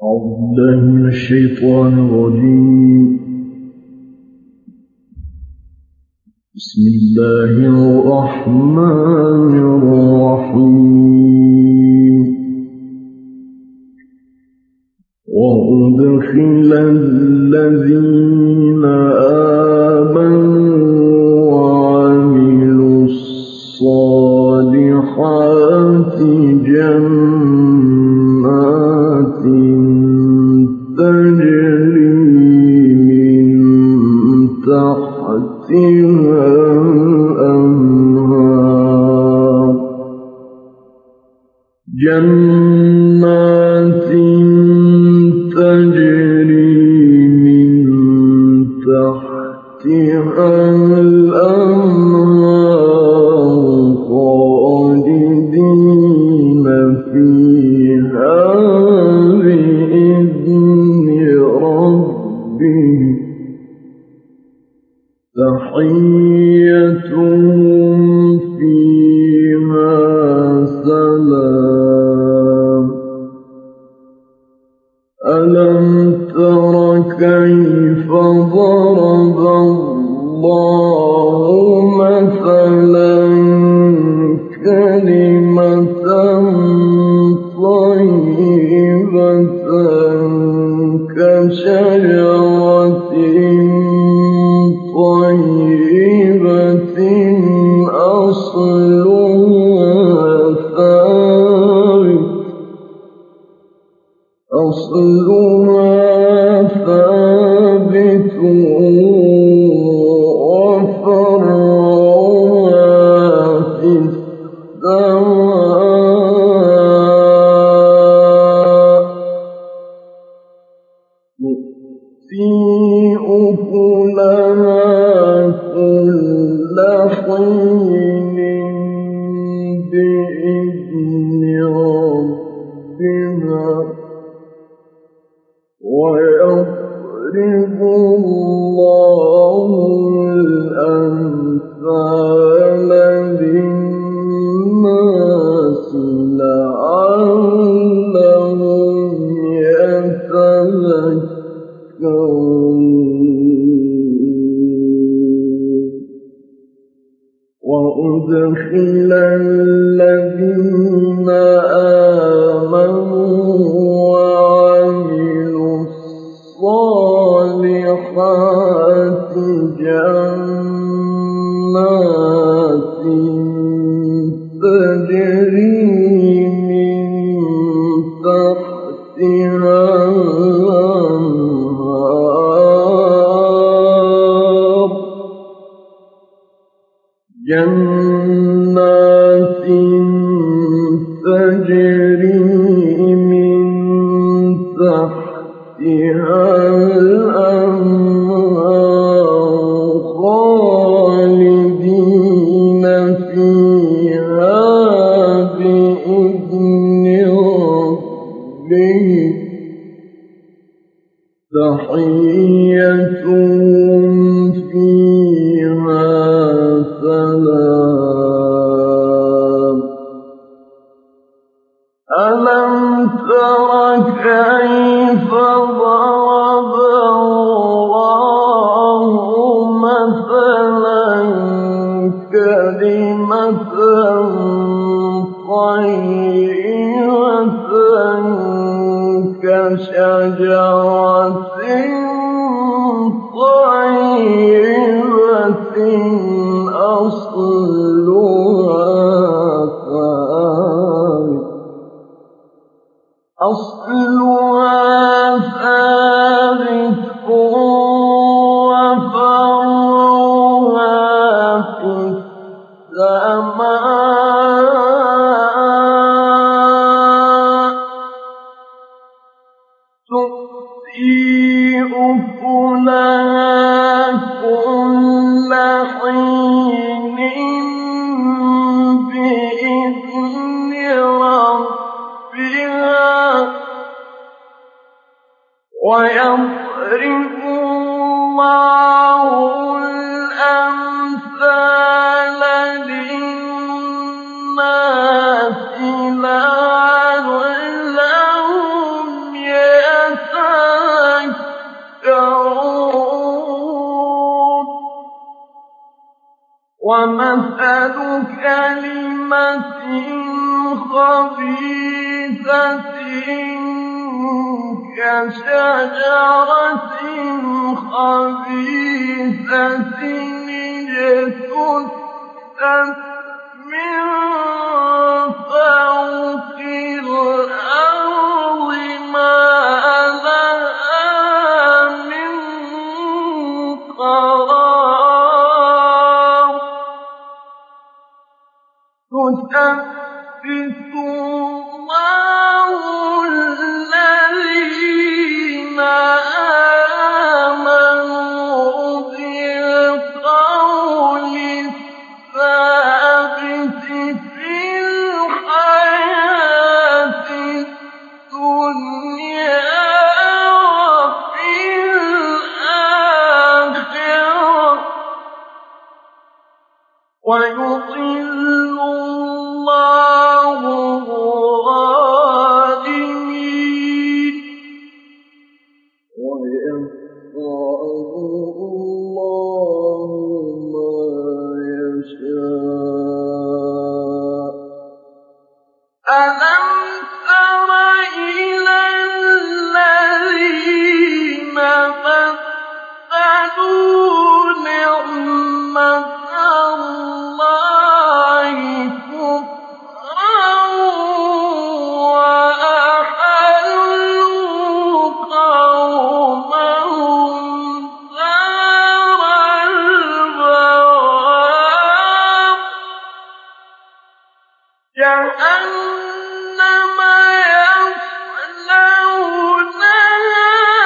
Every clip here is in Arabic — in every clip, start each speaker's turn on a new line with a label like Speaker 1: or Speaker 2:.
Speaker 1: أعوذ بالله من الشيطان الرجيم. بسم الله الرحمن الرحيم. وأدخل الذين آمنوا وعملوا الصالحات جنات تجري من تحتها الأنهار جنات تجري من تحتها الأنهار خالدين فيها بإذن ربهم تحيتهم فيها سلام. ألم تر كيف ضرب الله مثلا كلمة طيبة كشجرة طيبة أصلها ثابت وفرعها في السماء تؤتي أكلها كل حين بإذن ربها ويضرب الله الأمثال للناس لعلهم يتذكرون. وأدخل الذين آمنوا وعملوا الصالحات جنات تجري من تحتها الأنهار جنات تجري من تحتها الأنهار خالدين فيها بإذن ربهم تحيتهم فيها سلام. ألم تر كيف ضرب الله مثلا كلمة طيبة كشجرة طيبة أصلها ثابت وفرعها في السماء تؤتي أكلها كل حين بإذن ربها ويضرب الله الأمثال للناس لعلهم يتذكرون.
Speaker 2: وَمَثَلُ كَلِمَةٍ خَبِيثَةٍ كَشَجَرَةٍ خَبِيثَةٍ اجْتُثَّتْ مِن فَوْقِ الْأَرْضِ مَا لَهَا مِن قَرَارٍ يُثَبِّتُ اللَّهُ الَّذِينَ آمَنُوا بِالْقَوْلِ الثَّابِتِ فِي الْحَيَاةِ الدُّنْيَا وَفِي الْآخِرَةِ ۖ وَيُضِلُّ اللَّهُ الظَّالِمِينَ
Speaker 1: وَيَفْعَلُ اللَّهُ مَا يَشَاءُ
Speaker 2: أَلَمْ تَرَ إِلَى الَّذِينَ بَدَّلُوا نِعْمَةَ اللَّهِ كُفْرًا وَأَحَلُّوا قَوْمَهُمْ دَارَ الْبَوَارِ جَهَنَّمَ يَصْلَوْنَهَا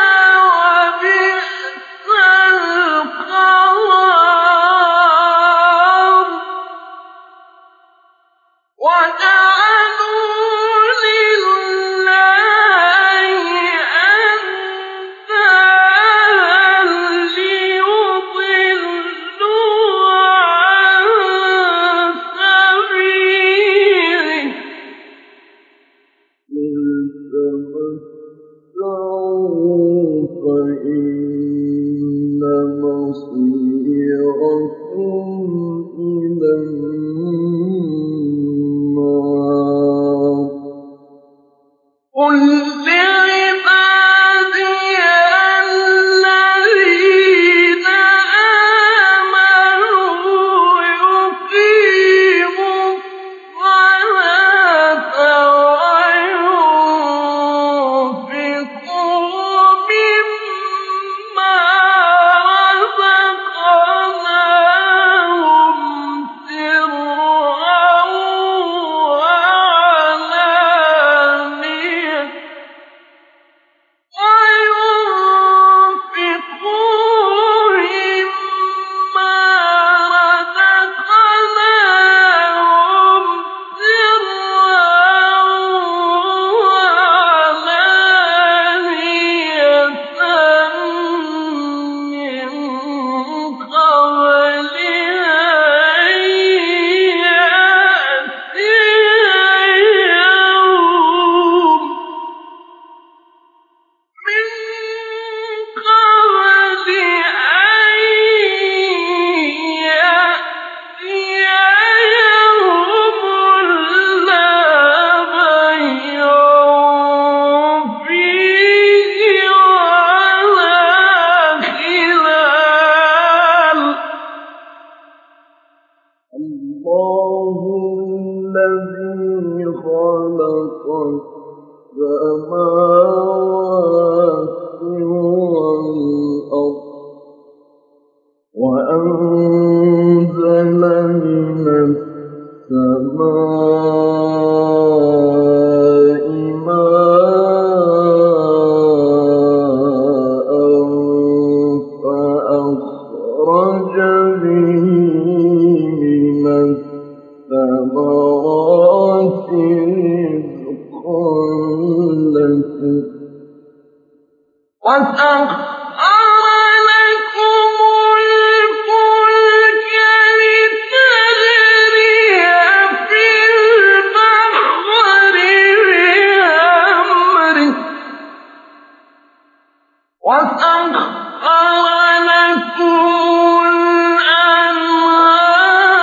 Speaker 2: وَبِئْسَ الْقَرَارُ وَجَعَلُوا لِلَّهِ أَندَادًا لِّيُضِلُّوا عَن سَبِيلِهِ ۗ
Speaker 1: قُلْ تَمَتَّعُوا فَإِنَّ مَصِيرَكُمْ إِلَى النَّارِ
Speaker 2: قُل لِّعِبَادِيَ الَّذِينَ آمَنُوا يُقِيمُوا الصَّلَاةَ وَيُنفِقُوا مِمَّا رَزَقْنَاهُمْ سِرًّا وَعَلَانِيَةً مِّن قَبْلِ أَن يَأْتِيَ يَوْمٌ لَّا بَيْعٌ فِيهِ وَلَا خِلَالٌ
Speaker 1: اللَّهُ الَّذِي خَلَقَ السَّمَاوَاتِ وَالْأَرْضَ وَأَنزَلَ مِنَ السَّمَاءِ مَاءً فَأَخْرَجَ بِهِ مِنَ الثَّمَرَاتِ رِزْقًا لَّكُمْ ۖ
Speaker 2: وَسَخَّرَ لَكُمُ الْفُلْكَ لِتَجْرِيَ فِي الْبَحْرِ بِأَمْرِهِ وَسَخَّرَ لَكُمُ الْأَنْهَارَ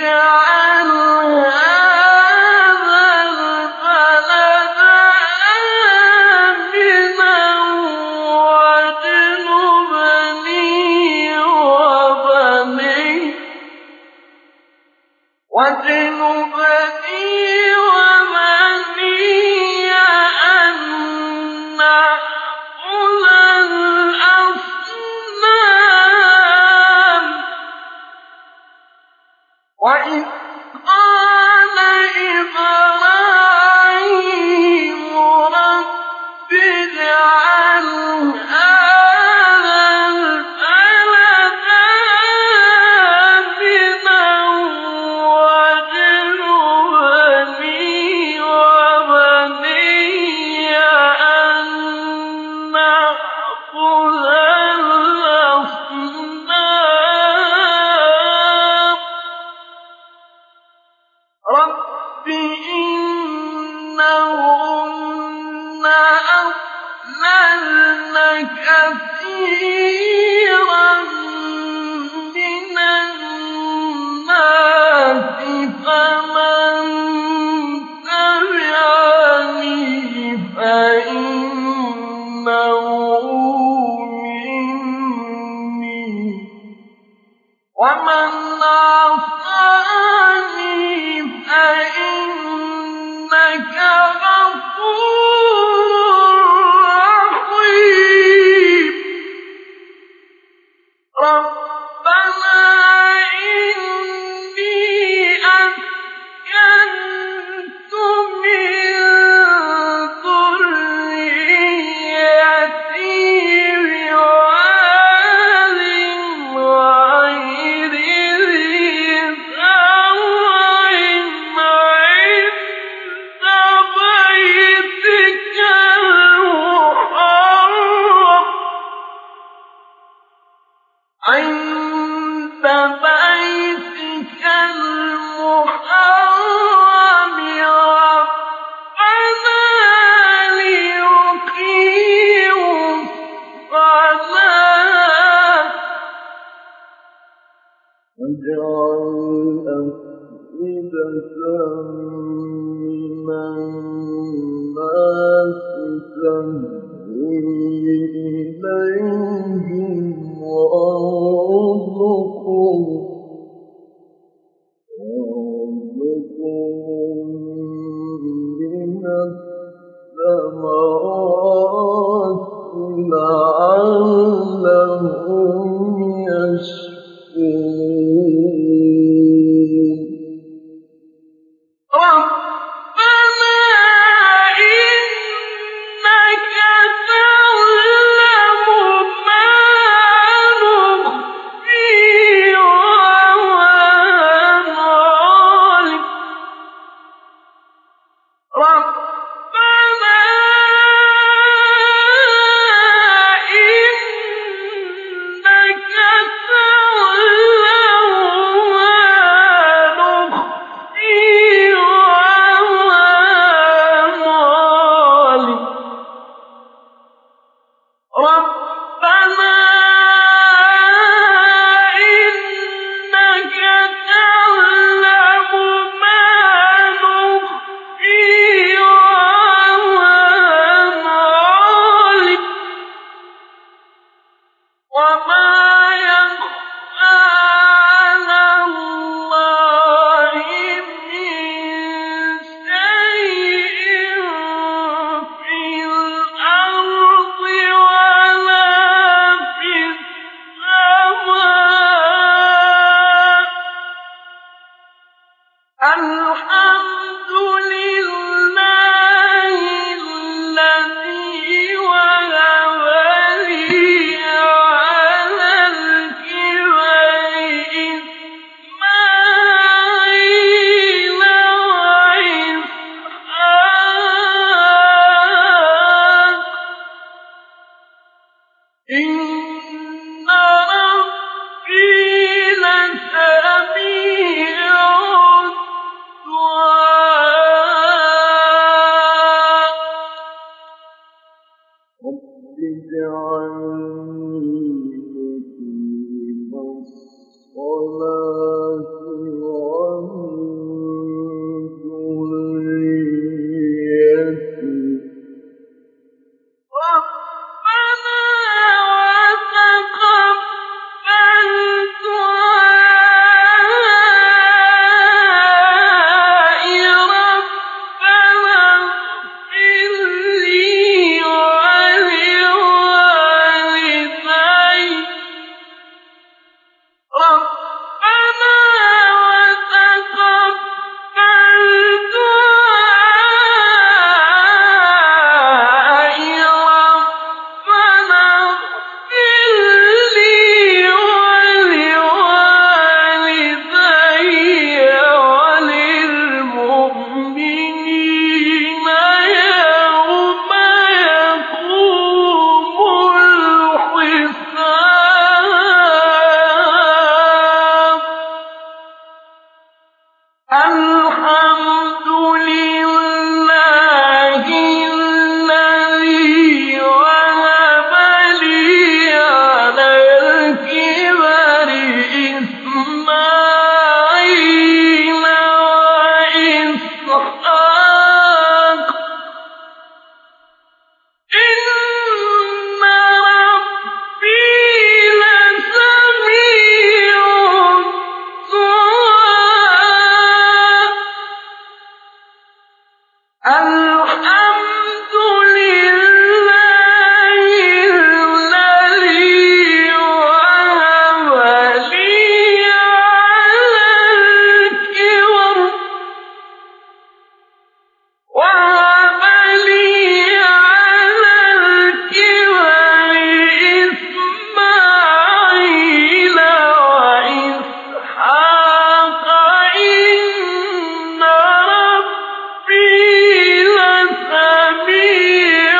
Speaker 2: اجْعَلْ هَٰذَا الْبَلَدَ آمِنًا وَاجْنُبْنِي وَبَنِيَّ أَن نَّعْبُدَ الْأَصْنَامَ وَإِذْ قَالَ إِبْرَاهِيمُ رَبِّ اجْعَلْ هَٰذَا الْبَلَدَ آمِنًا وَاجْنُبْنِي وَبَنِيَّ أَن نَّعْبُدَ الْأَصْنَامَ رَبِّ إِنَّهُنَّ أَضْلَلْنَ كَثِيرًا مِّنَ النَّاسِ فَمَن تَبِعَنِي فَإِنَّهُ مِنِّي وَمَنْ عَصَانِي فَإِنَّكَ غَفُورٌ رَّحِيمٌ رَّبَّنَا إِنِّي أَسْكَنتُ مِن ذُرِّيَّتِي بِوَادٍ غَيْرِ ذِي زَرْعٍ عِندَ بَيْتِكَ الْمُحَرَّمِ رَبَّنَا لِيُقِيمُوا الصَّلَاةَ
Speaker 1: واجعل أفئدة من الناس تهوي إليهم وارزقهم من الثمرات لعلهم يشكرون
Speaker 2: رَبَّنَا إِنَّكَ تَعْلَمُ مَا نُخْفِي وَمَا نُعْلِنُ رَبَّنَا إِنَّكَ تَعْلَمُ مَا نُخْفِي وَمَا نُعْلِنُ رَبَّنَا إِنَّكَ تَعْلَمُ مَا نُخْفِي وَمَا نُعْلِنُ وَمَا يَخْفَىٰ عَلَى اللَّهِ مِن شَيْءٍ فِي الْأَرْضِ وَلَا فِي السَّمَاءِ الْحَمْدُ لِلَّهِ الَّذِي وَهَبَ لِي عَلَى الْكِبَرِ إِسْمَاعِيلَ وَإِسْحَاقَ إِنَّ رَبِّي لَسَمِيعُ الدُّعَاءِ
Speaker 1: رب اجعلني مقيم الصلاة ومن
Speaker 2: الحمد لله الذي وهب لي على الكبر إسماعيل وإسحاق إن ربي لسميع الدعاء الحمد لله الذي وهب لي على الكبر إسماعيل وإسحاق إن ربي لسميع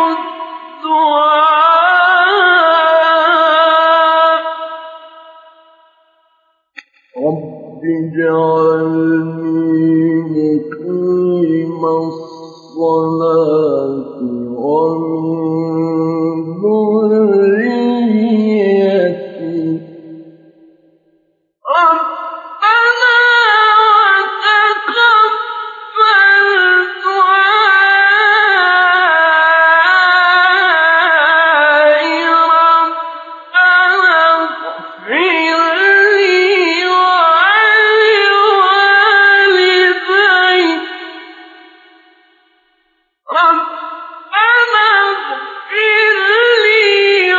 Speaker 2: الدعاء
Speaker 1: رب اجعلني مقيم الصلاة ومن ذريتي
Speaker 2: ربنا وتقبل دعائي ربنا اغفر لي ولوالدي ربنا اغفر لي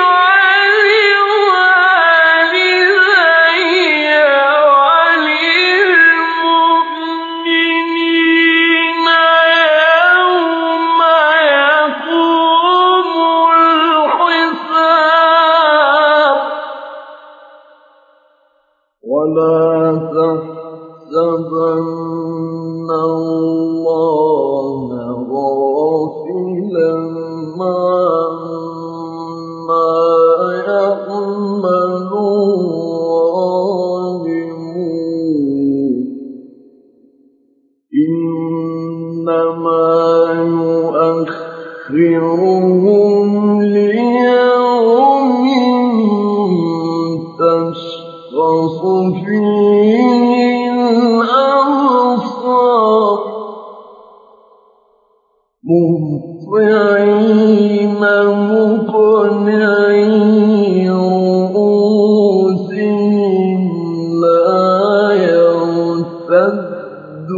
Speaker 2: ولوالدي وللمؤمنين يوم يقوم الحساب
Speaker 1: ولا تحسبن الله غافلا عما يعمل الظالمون إنما يؤخرهم ليوم تشخص فيه الأبصار مهطعين مقنعي رؤوسهم لا يرتد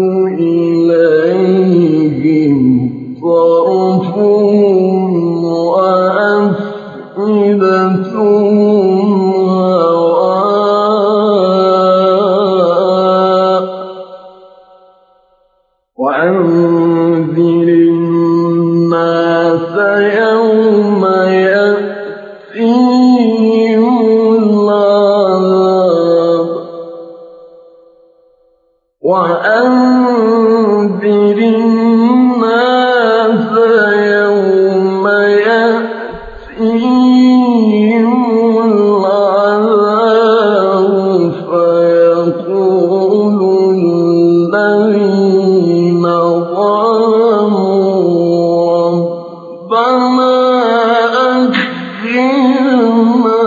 Speaker 1: إليهم طرفهم وأفئدتهم هواء وأنذر الناس يوم يأتيهم العذاب وأنذر الناس يوم يأتيهم العذاب فيقول الذين ظلموا ربنا أخرنا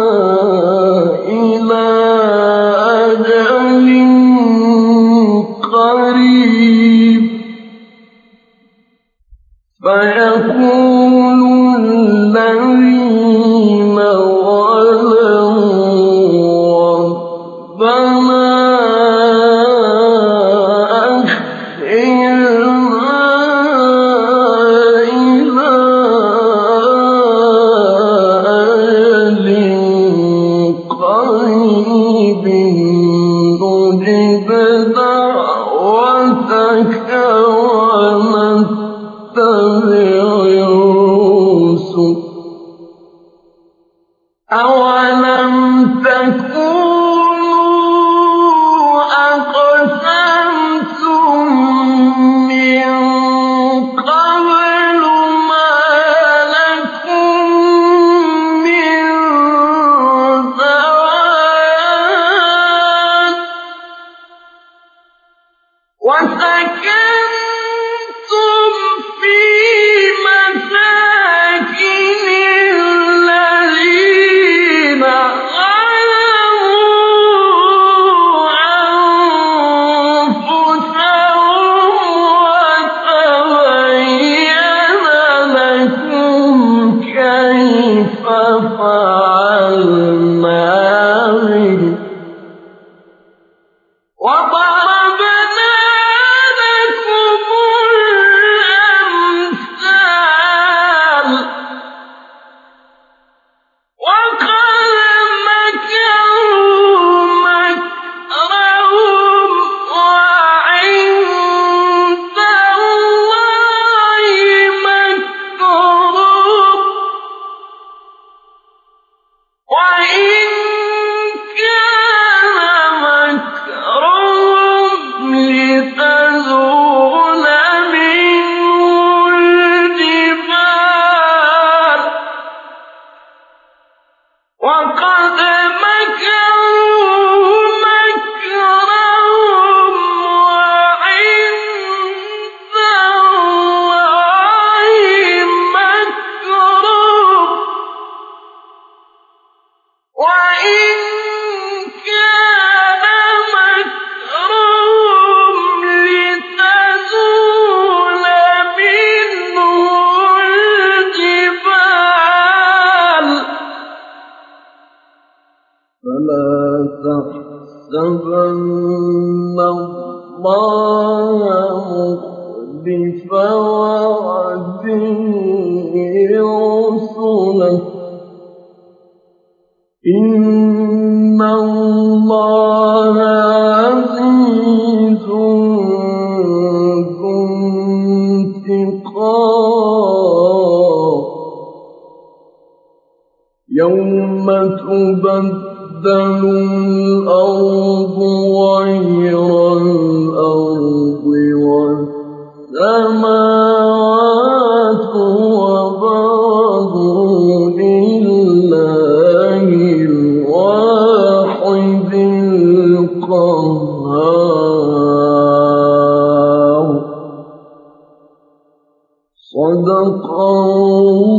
Speaker 1: إلى أجل قريب فيقول الذين ظلموا ربنا أخرنا إلى أجل قريب نجب دعوتك ونتبع الرسل أولم تكونوا أقسمتم من قبل ما لكم من زوال
Speaker 2: وسكنتم في مساكن الذين ظلموا أنفسهم وتبين لكم كيف فعلنا بهم وضربنا لكم الأمثال وقد مكروا مكرهم وعند الله مكرهم وإن كان مكرهم لتزول منه الجبال وقد مكروا مكرهم وعند الله مكرهم وإن كان مكرهم لتزول منه الجبال
Speaker 1: فلا تحسبن الله مخلف وعده رسله إن الله عزيز ذو انتقام يوم تبدل الأرض غير الأرض والسماوات وبرزوا لله الواحد القهار صدق الله